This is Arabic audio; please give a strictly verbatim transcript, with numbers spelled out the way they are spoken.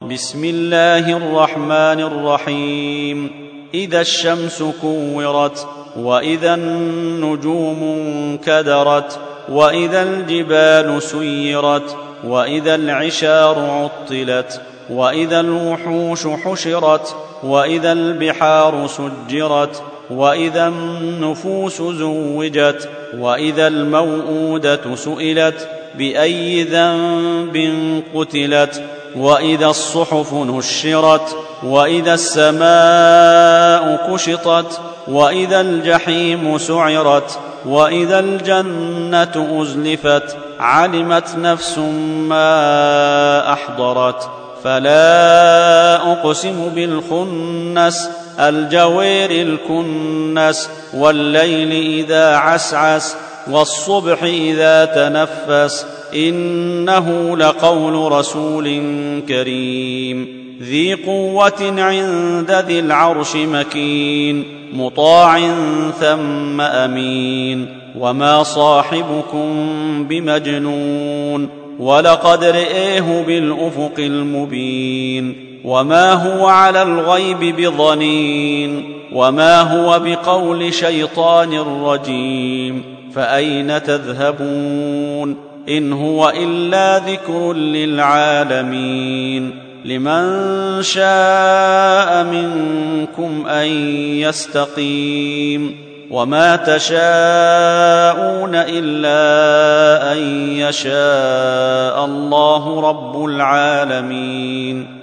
بسم الله الرحمن الرحيم إذا الشمس كورت وإذا النجوم انكدرت وإذا الجبال سيرت وإذا العشار عطلت وإذا الوحوش حشرت وإذا البحار سجرت وإذا النفوس زوجت وإذا الموءودة سئلت بأي ذنب قتلت وإذا الصحف نشرت وإذا السماء كشطت وإذا الجحيم سعرت وإذا الجنة أزلفت علمت نفس ما أحضرت فلا أقسم بالخنس الجوير الكنس والليل إذا عسعس والصبح إذا تنفس إنه لقول رسول كريم ذي قوة عند ذي العرش مكين مطاع ثم أمين وما صاحبكم بمجنون ولقد رئيه بالأفق المبين وما هو على الغيب بضنين وما هو بقول شيطان رجيم فأين تذهبون إن هو إلا ذكر للعالمين لمن شاء منكم أن يستقيم وما تشاءون إلا أن يشاء الله رب العالمين.